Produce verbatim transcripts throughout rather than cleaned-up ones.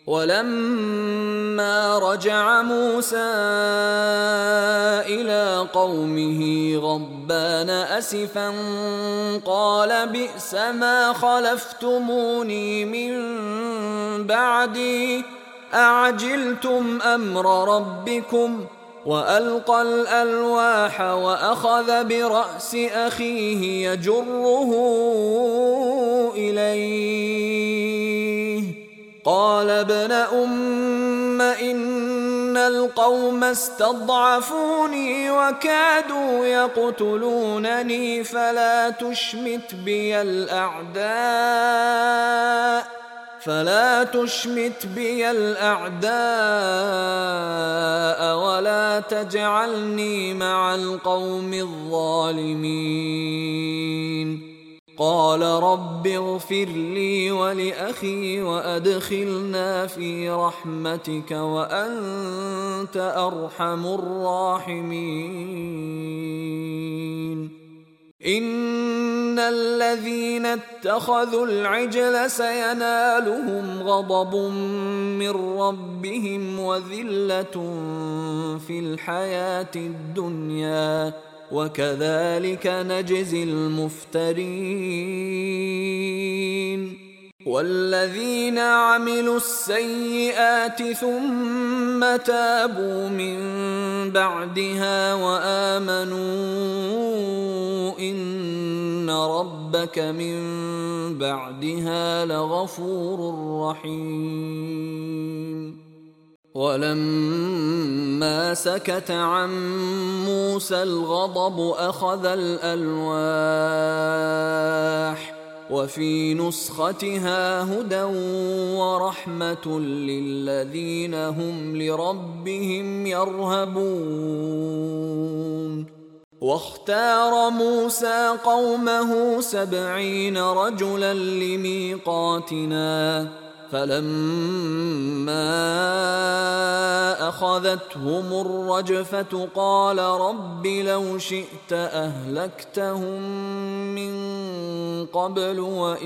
ولما رجع موسى إلى قومه غضبان أسفا قال بئس ما خلفتموني من بعدي أعجلتم أمر ربكم وألقى الألواح وأخذ برأس أخيه يجره إليه قال ابن أم إن القوم استضعفوني وكادوا يقتلونني فلا تشمت بي الأعداء فلا تشمت بي الأعداء ولا تجعلني مع القوم الظالمين قال رب اغفر لي ولأخي وأدخلنا في رحمتك وأنت أرحم الراحمين إن الذين اتخذوا العجل سينالهم غضب من ربهم وذلة في الحياة الدنيا وكذلك نجزي المفترين والذين عملوا السيئات ثم تابوا من بعدها وآمنوا إن ربك من بعدها لغفور رحيم ولما سكت عن موسى الغضب أخذ الألواح وفي نسختها هدى ورحمة للذين هم لربهم يرهبون واختار موسى قومه سبعين رجلا لميقاتنا فلما أخذتهم الرجفة قال رب لو شئت أهلكتهم من قبل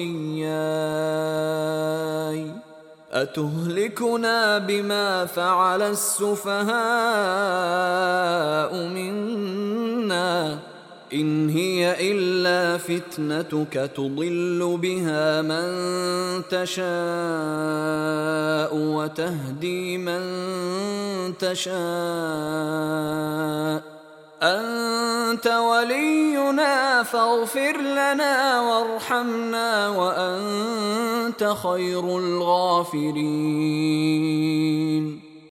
وإياي أتهلكنا بما فعل السفهاء منا إن هي إلا فتنتك تضل بها من تشاء وتهدي من تشاء أنت ولينا فاغفر لنا وارحمنا وأنت خير الغافرين